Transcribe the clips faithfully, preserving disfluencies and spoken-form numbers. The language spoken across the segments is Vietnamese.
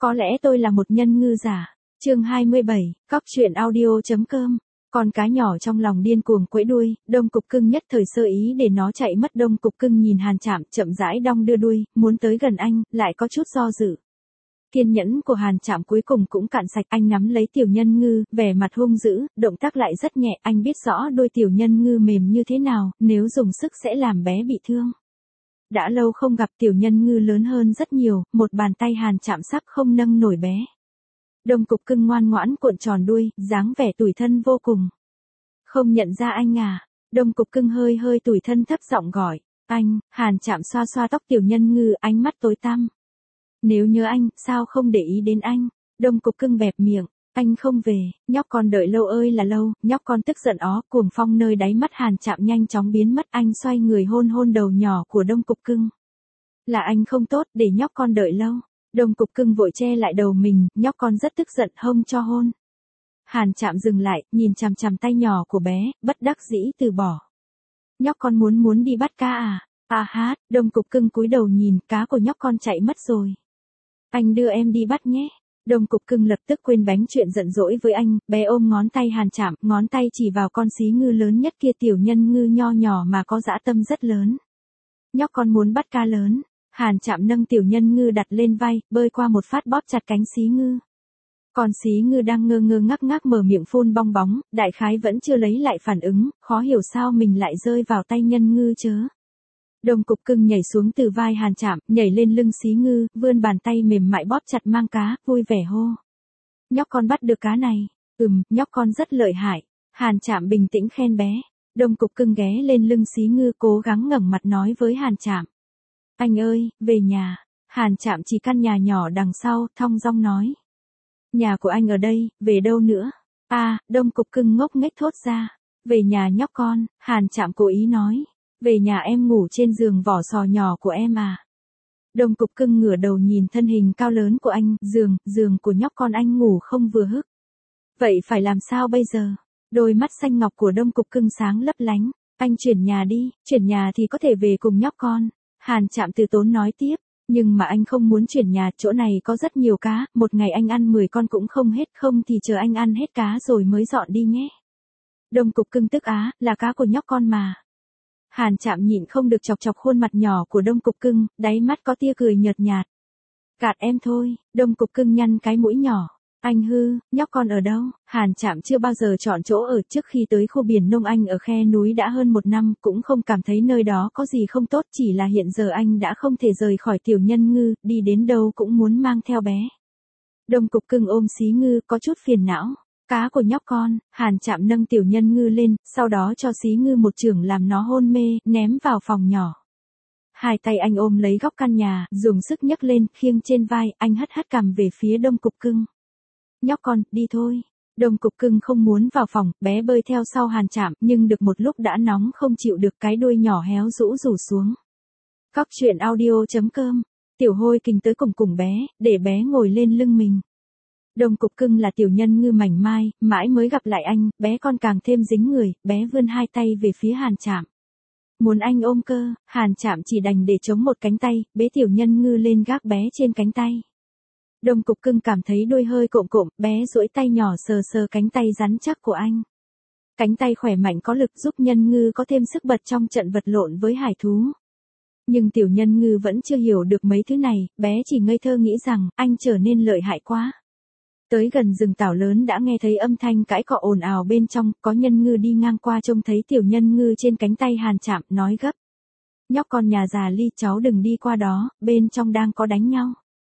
Có lẽ tôi là một nhân ngư giả. Chương hai mươi bảy, cóc truyện audio.com. Con cá nhỏ trong lòng điên cuồng quẫy đuôi, Đông Cục Cưng nhất thời sơ ý để nó chạy mất. Đông Cục Cưng nhìn Hàn Trạm chậm rãi đong đưa đuôi, muốn tới gần anh, lại có chút do dự. Kiên nhẫn của Hàn Trạm cuối cùng cũng cạn sạch, anh nắm lấy tiểu nhân ngư, vẻ mặt hung dữ, động tác lại rất nhẹ, anh biết rõ đôi tiểu nhân ngư mềm như thế nào, nếu dùng sức sẽ làm bé bị thương. Đã lâu không gặp, tiểu nhân ngư lớn hơn rất nhiều, một bàn tay Hàn Trạm sắp không nâng nổi bé. Đông Cục Cưng ngoan ngoãn cuộn tròn đuôi, dáng vẻ tủi thân vô cùng. Không nhận ra anh à? Đông Cục Cưng hơi hơi tủi thân thấp giọng gọi. Anh. Hàn Trạm xoa xoa tóc tiểu nhân ngư, ánh mắt tối tăm. Nếu nhớ anh, sao không để ý đến anh? Đông Cục Cưng bẹp miệng. Anh không về, nhóc con đợi lâu ơi là lâu, nhóc con tức giận ó, cuồng phong nơi đáy mắt Hàn Trạm nhanh chóng biến mất, anh xoay người hôn hôn đầu nhỏ của Đông Cục Cưng. Là anh không tốt, để nhóc con đợi lâu. Đông Cục Cưng vội che lại đầu mình, nhóc con rất tức giận, hông cho hôn. Hàn Trạm dừng lại, nhìn chằm chằm tay nhỏ của bé, bất đắc dĩ từ bỏ. Nhóc con muốn muốn đi bắt cá à? À hát, Đông Cục Cưng cúi đầu nhìn, cá của nhóc con chạy mất rồi. Anh đưa em đi bắt nhé. Đông Cục Cưng lập tức quên bánh chuyện giận dỗi với anh, bé ôm ngón tay Hàn Trạm, ngón tay chỉ vào con xí ngư lớn nhất kia, tiểu nhân ngư nho nhỏ mà có dã tâm rất lớn. Nhóc con muốn bắt cá lớn. Hàn Trạm nâng tiểu nhân ngư đặt lên vai, bơi qua một phát bóp chặt cánh xí ngư. Con xí ngư đang ngơ ngơ ngác ngác mở miệng phun bong bóng, đại khái vẫn chưa lấy lại phản ứng, khó hiểu sao mình lại rơi vào tay nhân ngư chớ. Đông Cục Cưng nhảy xuống từ vai Hàn Trạm, nhảy lên lưng xí ngư, vươn bàn tay mềm mại bóp chặt mang cá, vui vẻ hô. Nhóc con bắt được cá này. Ừm, nhóc con rất lợi hại. Hàn Trạm bình tĩnh khen bé. Đông Cục Cưng ghé lên lưng xí ngư, cố gắng ngẩng mặt nói với Hàn Trạm. Anh ơi, về nhà. Hàn Trạm chỉ căn nhà nhỏ đằng sau, thong dong nói. Nhà của anh ở đây, về đâu nữa? À, Đông Cục Cưng ngốc nghếch thốt ra. Về nhà nhóc con, Hàn Trạm cố ý nói. Về nhà em ngủ trên giường vỏ sò nhỏ của em à? Đông Cục Cưng ngửa đầu nhìn thân hình cao lớn của anh, giường, giường của nhóc con anh ngủ không vừa hức. Vậy phải làm sao bây giờ? Đôi mắt xanh ngọc của Đông Cục Cưng sáng lấp lánh. Anh chuyển nhà đi, chuyển nhà thì có thể về cùng nhóc con. Hàn Trạm từ tốn nói tiếp, nhưng mà anh không muốn chuyển nhà, chỗ này có rất nhiều cá, một ngày anh ăn mười con cũng không hết, không thì chờ anh ăn hết cá rồi mới dọn đi nhé. Đông Cục Cưng tức á, là cá của nhóc con mà. Hàn Trạm nhịn không được chọc chọc khuôn mặt nhỏ của Đông Cục Cưng, đáy mắt có tia cười nhợt nhạt. Gạt em thôi. Đông Cục Cưng nhăn cái mũi nhỏ. Anh hư, nhóc con ở đâu? Hàn Trạm chưa bao giờ chọn chỗ ở, trước khi tới khu biển nông anh ở khe núi đã hơn một năm, cũng không cảm thấy nơi đó có gì không tốt, chỉ là hiện giờ anh đã không thể rời khỏi tiểu nhân ngư, đi đến đâu cũng muốn mang theo bé. Đông Cục Cưng ôm xí ngư, có chút phiền não. Cá của nhóc con. Hàn Trạm nâng tiểu nhân ngư lên, sau đó cho xí ngư một chưởng làm nó hôn mê, ném vào phòng nhỏ. Hai tay anh ôm lấy góc căn nhà, dùng sức nhấc lên, khiêng trên vai, anh hất hất cằm về phía Đông Cục Cưng. Nhóc con, đi thôi. Đông Cục Cưng không muốn vào phòng, bé bơi theo sau Hàn Trạm, nhưng được một lúc đã nóng không chịu được, cái đuôi nhỏ héo rũ rủ xuống. Cóc truyện audio.com. Tiểu Hôi Kình tới cùng cùng bé, để bé ngồi lên lưng mình. Đông Cục Cưng là tiểu nhân ngư mảnh mai, mãi mới gặp lại anh, bé con càng thêm dính người, bé vươn hai tay về phía Hàn Trạm. Muốn anh ôm cơ, Hàn Trạm chỉ đành để chống một cánh tay, bế tiểu nhân ngư lên gác bé trên cánh tay. Đông Cục Cưng cảm thấy đuôi hơi cộm cộm, bé duỗi tay nhỏ sờ sờ cánh tay rắn chắc của anh. Cánh tay khỏe mạnh có lực giúp nhân ngư có thêm sức bật trong trận vật lộn với hải thú. Nhưng tiểu nhân ngư vẫn chưa hiểu được mấy thứ này, bé chỉ ngây thơ nghĩ rằng anh trở nên lợi hại quá. Tới gần rừng tảo lớn đã nghe thấy âm thanh cãi cọ ồn ào bên trong, có nhân ngư đi ngang qua trông thấy tiểu nhân ngư trên cánh tay Hàn Trạm, nói gấp. Nhóc con nhà già Ly, cháu đừng đi qua đó, bên trong đang có đánh nhau.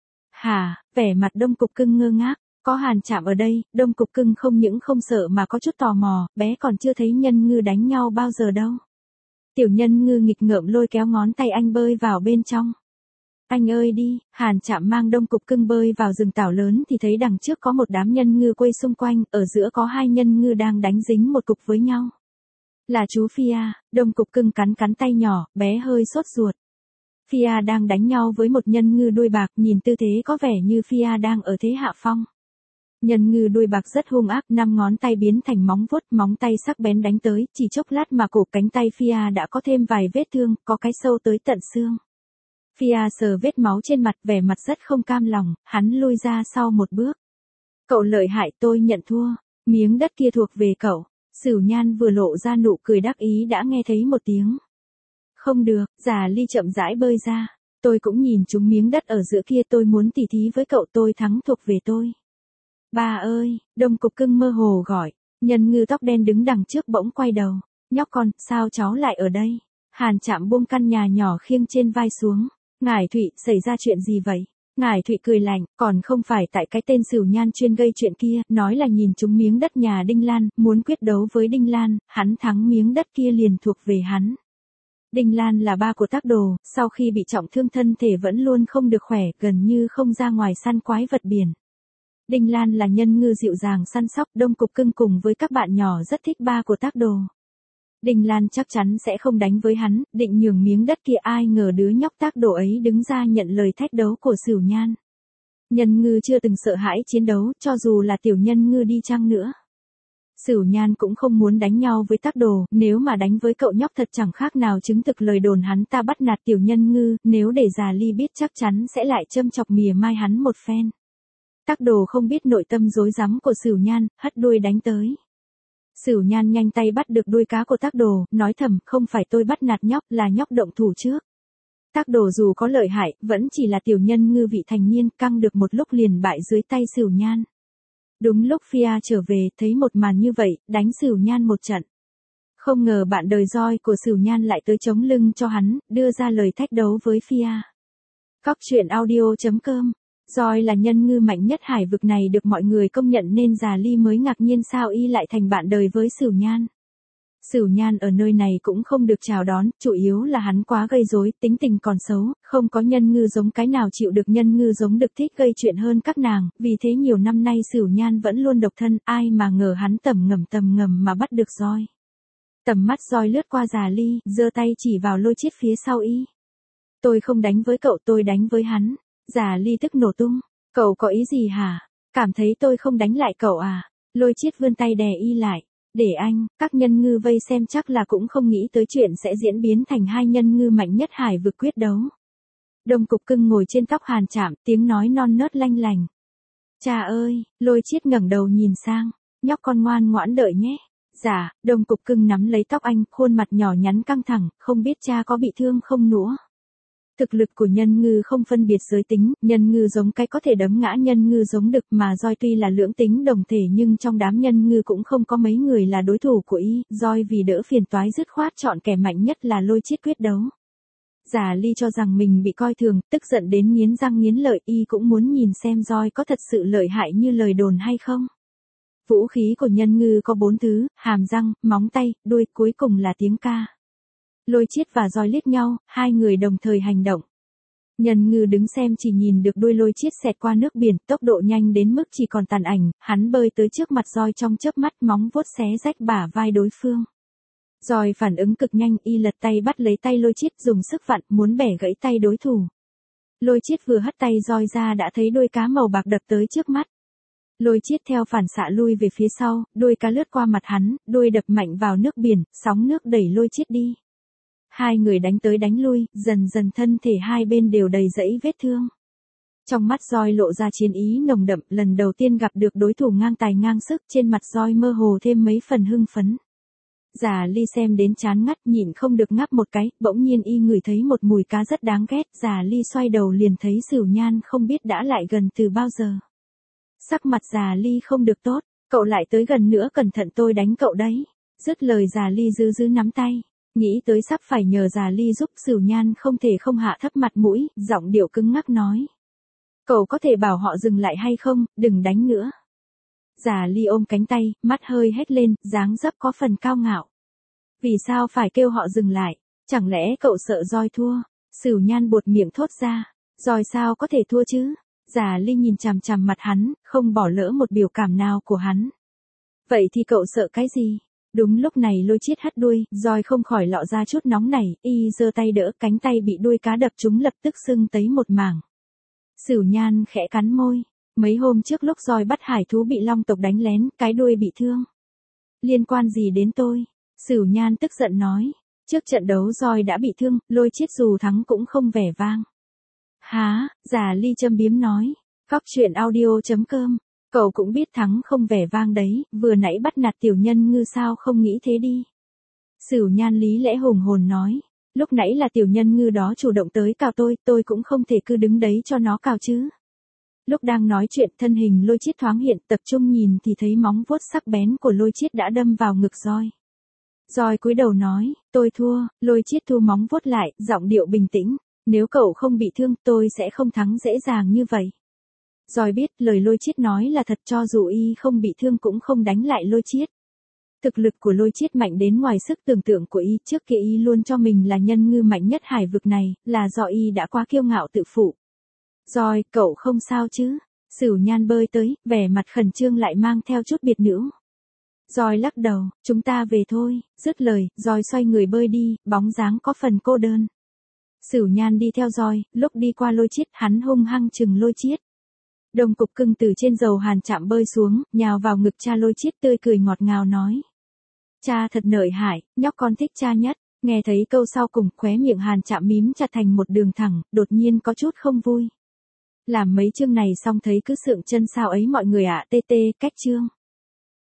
Hả? Vẻ mặt Đông Cục Cưng ngơ ngác, có Hàn Trạm ở đây, Đông Cục Cưng không những không sợ mà có chút tò mò, bé còn chưa thấy nhân ngư đánh nhau bao giờ đâu. Tiểu nhân ngư nghịch ngợm lôi kéo ngón tay anh bơi vào bên trong. Anh ơi đi. Hàn Trạm mang Đông Cục Cưng bơi vào rừng tảo lớn thì thấy đằng trước có một đám nhân ngư quây xung quanh, ở giữa có hai nhân ngư đang đánh dính một cục với nhau. Là chú Phia. Đông Cục Cưng cắn cắn tay nhỏ, bé hơi sốt ruột. Phia đang đánh nhau với một nhân ngư đuôi bạc, nhìn tư thế có vẻ như Phia đang ở thế hạ phong. Nhân ngư đuôi bạc rất hung ác, năm ngón tay biến thành móng vuốt, móng tay sắc bén đánh tới, chỉ chốc lát mà cổ cánh tay Phia đã có thêm vài vết thương, có cái sâu tới tận xương. Fia sờ vết máu trên mặt, vẻ mặt rất không cam lòng, hắn lui ra sau một bước. Cậu lợi hại, tôi nhận thua, miếng đất kia thuộc về cậu. Sửu Nhan vừa lộ ra nụ cười đắc ý đã nghe thấy một tiếng. Không được, Già Ly chậm rãi bơi ra. Tôi cũng nhìn chúng miếng đất ở giữa kia, tôi muốn tỉ thí với cậu, tôi thắng thuộc về tôi. Ba ơi, Đông Cục Cưng mơ hồ gọi. Nhân Ngư tóc đen đứng đằng trước bỗng quay đầu. Nhóc con, sao cháu lại ở đây? Hàn Trạm buông căn nhà nhỏ khiêng trên vai xuống. Ngải Thụy, xảy ra chuyện gì vậy? Ngải Thụy cười lạnh, còn không phải tại cái tên Sửu Nhan chuyên gây chuyện kia, nói là nhìn chúng miếng đất nhà Đinh Lan, muốn quyết đấu với Đinh Lan, hắn thắng miếng đất kia liền thuộc về hắn. Đinh Lan là ba của Tác Đồ, sau khi bị trọng thương thân thể vẫn luôn không được khỏe, gần như không ra ngoài săn quái vật biển. Đinh Lan là nhân ngư dịu dàng săn sóc, Đông Cục Cưng cùng với các bạn nhỏ rất thích ba của Tác Đồ. Đinh Lan chắc chắn sẽ không đánh với hắn, định nhường miếng đất kia, ai ngờ đứa nhóc Tác Đồ ấy đứng ra nhận lời thách đấu của Sửu Nhan. Nhân ngư chưa từng sợ hãi chiến đấu, cho dù là tiểu nhân ngư đi chăng nữa. Sửu Nhan cũng không muốn đánh nhau với Tác Đồ, nếu mà đánh với cậu nhóc thật chẳng khác nào chứng thực lời đồn hắn ta bắt nạt tiểu nhân ngư, nếu để Già Ly biết chắc chắn sẽ lại châm chọc mỉa mai hắn một phen. Tác Đồ không biết nội tâm rối rắm của Sửu Nhan, hất đuôi đánh tới. Sửu Nhan nhanh tay bắt được đuôi cá của Tác Đồ, nói thầm, không phải tôi bắt nạt nhóc, là nhóc động thủ trước. Tác Đồ dù có lợi hại, vẫn chỉ là tiểu nhân ngư vị thành niên, căng được một lúc liền bại dưới tay Sửu Nhan. Đúng lúc Fia trở về, thấy một màn như vậy, đánh Sửu Nhan một trận. Không ngờ bạn đời roi của Sửu Nhan lại tới chống lưng cho hắn, đưa ra lời thách đấu với Fia. Cóc truyện audio chấm com. Roi là nhân ngư mạnh nhất hải vực này được mọi người công nhận nên Già Ly mới ngạc nhiên sao y lại thành bạn đời với Sửu Nhan. Sửu Nhan ở nơi này cũng không được chào đón, chủ yếu là hắn quá gây rối, tính tình còn xấu, không có nhân ngư giống cái nào chịu được nhân ngư giống được thích gây chuyện hơn các nàng, vì thế nhiều năm nay Sửu Nhan vẫn luôn độc thân, ai mà ngờ hắn tầm ngầm tầm ngầm mà bắt được roi. Tầm mắt roi lướt qua Già Ly, giơ tay chỉ vào Lôi Chiết phía sau y. Tôi không đánh với cậu, tôi đánh với hắn. Già Ly tức nổ tung. Cậu có ý gì hả? Cảm thấy tôi không đánh lại cậu à? Lôi Chiết vươn tay đè y lại. Để anh, các nhân ngư vây xem chắc là cũng không nghĩ tới chuyện sẽ diễn biến thành hai nhân ngư mạnh nhất hải vực quyết đấu. Đông Cục Cưng ngồi trên tóc Hàn Trạm, tiếng nói non nớt lanh lành. Cha ơi, Lôi Chiết ngẩng đầu nhìn sang. Nhóc con ngoan ngoãn đợi nhé. Dạ, Đông Cục Cưng nắm lấy tóc anh, khuôn mặt nhỏ nhắn căng thẳng, không biết cha có bị thương không nữa. Thực lực của nhân ngư không phân biệt giới tính, nhân ngư giống cái có thể đấm ngã nhân ngư giống đực, mà roi tuy là lưỡng tính đồng thể nhưng trong đám nhân ngư cũng không có mấy người là đối thủ của y, roi vì đỡ phiền toái dứt khoát chọn kẻ mạnh nhất là Lôi Chiết quyết đấu. Già Ly cho rằng mình bị coi thường, tức giận đến nghiến răng nghiến lợi, y cũng muốn nhìn xem roi có thật sự lợi hại như lời đồn hay không. Vũ khí của nhân ngư có bốn thứ, hàm răng, móng tay, đuôi, cuối cùng là tiếng ca. Lôi Chiết và roi liếc nhau, hai người đồng thời hành động. Nhân ngư đứng xem chỉ nhìn được đuôi Lôi Chiết xẹt qua nước biển, tốc độ nhanh đến mức chỉ còn tàn ảnh, hắn bơi tới trước mặt roi trong chớp mắt, móng vuốt xé rách bả vai đối phương. Roi phản ứng cực nhanh, y lật tay bắt lấy tay Lôi Chiết, dùng sức vặn, muốn bẻ gãy tay đối thủ. Lôi Chiết vừa hất tay roi ra đã thấy đuôi cá màu bạc đập tới trước mắt. Lôi Chiết theo phản xạ lui về phía sau, đuôi cá lướt qua mặt hắn, đuôi đập mạnh vào nước biển, sóng nước đẩy Lôi Chiết đi. Hai người đánh tới đánh lui, dần dần thân thể hai bên đều đầy dẫy vết thương. Trong mắt roi lộ ra chiến ý nồng đậm, lần đầu tiên gặp được đối thủ ngang tài ngang sức, trên mặt roi mơ hồ thêm mấy phần hưng phấn. Già Ly xem đến chán ngắt, nhịn không được ngáp một cái, bỗng nhiên y ngửi thấy một mùi cá rất đáng ghét, Già Ly xoay đầu liền thấy Sửu Nhan không biết đã lại gần từ bao giờ. Sắc mặt Già Ly không được tốt, cậu lại tới gần nữa, cẩn thận tôi đánh cậu đấy. Dứt lời Già Ly giữ giữ nắm tay. Nghĩ tới sắp phải nhờ Già Ly giúp, Sửu Nhan không thể không hạ thấp mặt mũi, giọng điệu cứng ngắc nói. Cậu có thể bảo họ dừng lại hay không, đừng đánh nữa. Già Ly ôm cánh tay, mắt hơi hét lên, dáng dấp có phần cao ngạo. Vì sao phải kêu họ dừng lại, chẳng lẽ cậu sợ roi thua? Sửu Nhan buột miệng thốt ra, roi sao có thể thua chứ? Già Ly nhìn chằm chằm mặt hắn, không bỏ lỡ một biểu cảm nào của hắn. Vậy thì cậu sợ cái gì? Đúng lúc này Lôi Chiết hất đuôi, roi không khỏi lọ ra chút nóng nảy, y giơ tay đỡ, cánh tay bị đuôi cá đập trúng lập tức sưng tấy một mảng. Sửu Nhan khẽ cắn môi, mấy hôm trước lúc roi bắt hải thú bị long tộc đánh lén, cái đuôi bị thương. Liên quan gì đến tôi? Sửu Nhan tức giận nói, trước trận đấu roi đã bị thương, Lôi Chiết dù thắng cũng không vẻ vang. Há, già Ly châm biếm nói. Cóc truyện audio.com. Cậu cũng biết thắng không vẻ vang đấy, vừa nãy bắt nạt tiểu nhân ngư sao không nghĩ thế đi. Sửu Nhan lý lẽ hùng hồn nói. Lúc nãy là tiểu nhân ngư đó chủ động tới cào tôi, tôi cũng không thể cứ đứng đấy cho nó cào chứ. Lúc đang nói chuyện thân hình Lôi Chiết thoáng hiện, tập trung nhìn thì thấy móng vuốt sắc bén của Lôi Chiết đã đâm vào ngực roi. Roi cúi đầu nói, tôi thua. Lôi Chiết thu móng vuốt lại, giọng điệu bình tĩnh. Nếu cậu không bị thương tôi sẽ không thắng dễ dàng như vậy. Roi biết lời Lôi Chiết nói là thật, cho dù y không bị thương cũng không đánh lại Lôi Chiết. Thực lực của Lôi Chiết mạnh đến ngoài sức tưởng tượng của y, trước kia y luôn cho mình là nhân ngư mạnh nhất hải vực này, là do y đã quá kiêu ngạo tự phụ. Roi, cậu không sao chứ? Sửu Nhan bơi tới, vẻ mặt khẩn trương lại mang theo chút biệt nữ. Roi lắc đầu, chúng ta về thôi. Dứt lời, Roi xoay người bơi đi, bóng dáng có phần cô đơn. Sửu Nhan đi theo Roi, lúc đi qua Lôi Chiết, hắn hung hăng chừng Lôi Chiết. Đông Cục Cưng từ trên dầu hàn chạm bơi xuống, nhào vào ngực cha Lôi Chiết, tươi cười ngọt ngào nói. Cha thật lợi hại, nhóc con thích cha nhất. Nghe thấy câu sau cùng, khóe miệng hàn chạm mím chặt thành một đường thẳng, đột nhiên có chút không vui. Làm mấy chương này xong thấy cứ sượng chân sao ấy mọi người ạ, tê tê, cách chương.